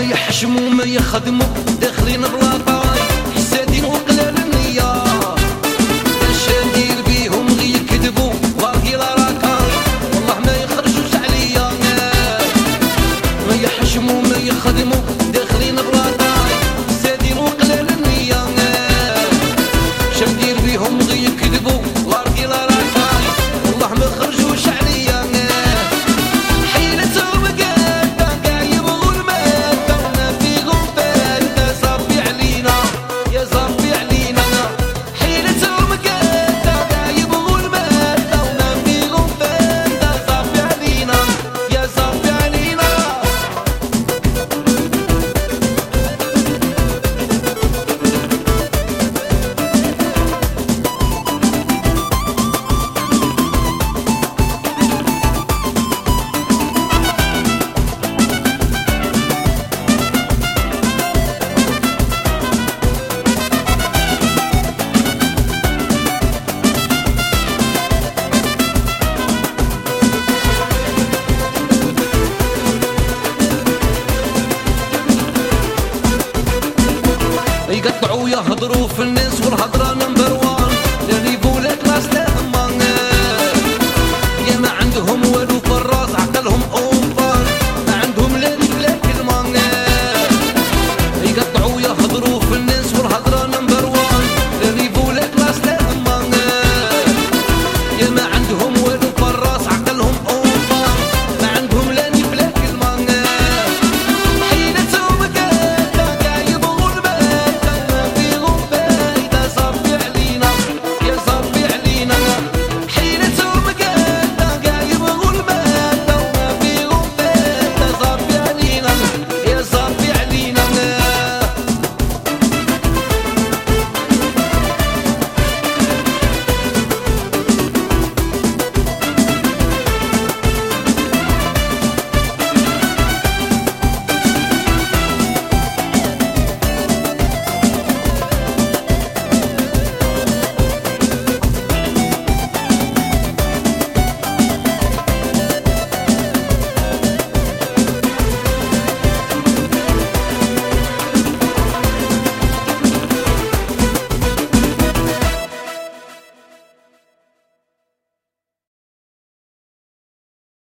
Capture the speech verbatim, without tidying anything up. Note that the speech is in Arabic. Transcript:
ما يحشموا ما يخدموا داخلين بلاطاي حسادين وقلال النية اش ندير بيهم غي يكذبوا باقي لا راكاي والله ما يخرجوش عليا ما يحشموا ما يخدموا داخلين بلاطاي حسادين وقلال النية اش ندير بيهم غي يكذبوا باقي لا راكاي والله ما يخرجوش عليا يقطعوا يهضروا في الناس والهضره